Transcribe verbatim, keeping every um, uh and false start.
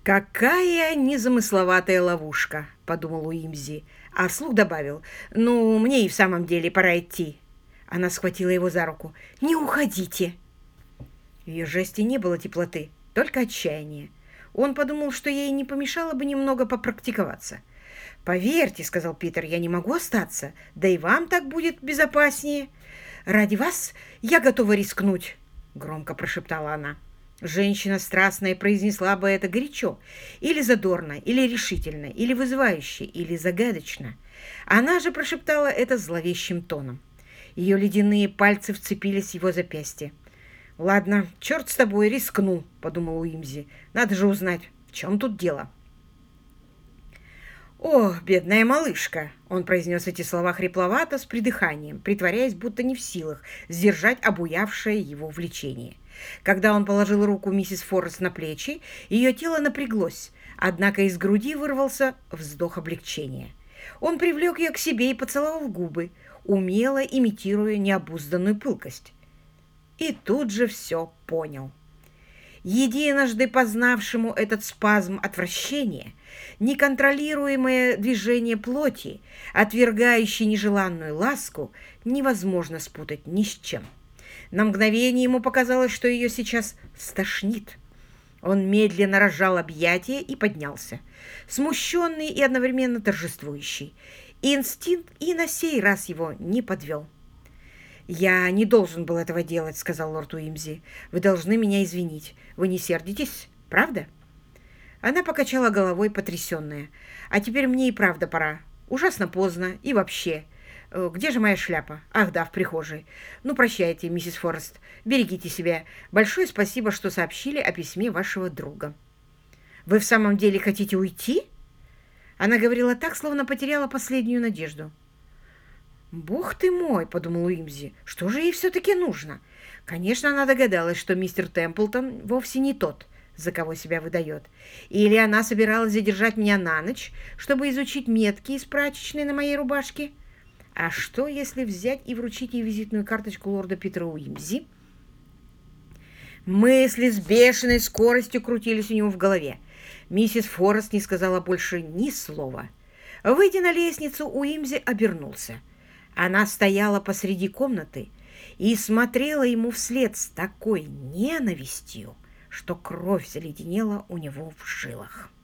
«Какая незамысловатая ловушка!» — подумал Уимзи, а вслух добавил: «Ну, мне и в самом деле пора идти». Она схватила его за руку. «Не уходите!» В ее жесте не было теплоты, только отчаяние. Он подумал, что ей не помешало бы немного попрактиковаться. «Поверьте, — сказал Питер, — я не могу остаться, да и вам так будет безопаснее. Ради вас я готова рискнуть!» — громко прошептала она. Женщина страстная произнесла бы это горячо, или задорно, или решительно, или вызывающе, или загадочно. Она же прошептала это зловещим тоном. Ее ледяные пальцы вцепились в его запястье. «Ладно, черт с тобой, рискну», — подумал Уимзи. «Надо же узнать, в чем тут дело». «О, бедная малышка!» — он произнес эти слова хрипловато, с придыханием, притворяясь, будто не в силах сдержать обуявшее его влечение. Когда он положил руку миссис Форрест на плечи, ее тело напряглось, однако из груди вырвался вздох облегчения. Он привлек ее к себе и поцеловал в губы, умело имитируя необузданную пылкость. И тут же все понял. Единожды познавшему этот спазм отвращения, неконтролируемое движение плоти, отвергающее нежеланную ласку, невозможно спутать ни с чем. На мгновение ему показалось, что ее сейчас стошнит. Он медленно разжал объятия и поднялся, смущенный и одновременно торжествующий. Инстинкт и на сей раз его не подвел. «Я не должен был этого делать», — сказал лорд Уимзи. «Вы должны меня извинить. Вы не сердитесь, правда?» Она покачала головой, потрясенная. «А теперь мне и правда пора. Ужасно поздно. И вообще. Где же моя шляпа? Ах да, в прихожей. Ну, прощайте, миссис Форрест. Берегите себя. Большое спасибо, что сообщили о письме вашего друга». «Вы в самом деле хотите уйти?» Она говорила так, словно потеряла последнюю надежду. «Бог ты мой!» — подумал Уимзи. «Что же ей все-таки нужно?» Конечно, она догадалась, что мистер Темплтон вовсе не тот, за кого себя выдает. Или она собиралась задержать меня на ночь, чтобы изучить метки из прачечной на моей рубашке? А что, если взять и вручить ей визитную карточку лорда Питера Уимзи? Мысли с бешеной скоростью крутились у него в голове. Миссис Форрест не сказала больше ни слова. Выйдя на лестницу, Уимзи обернулся. Она стояла посреди комнаты и смотрела ему вслед с такой ненавистью, что кровь заледенела у него в жилах.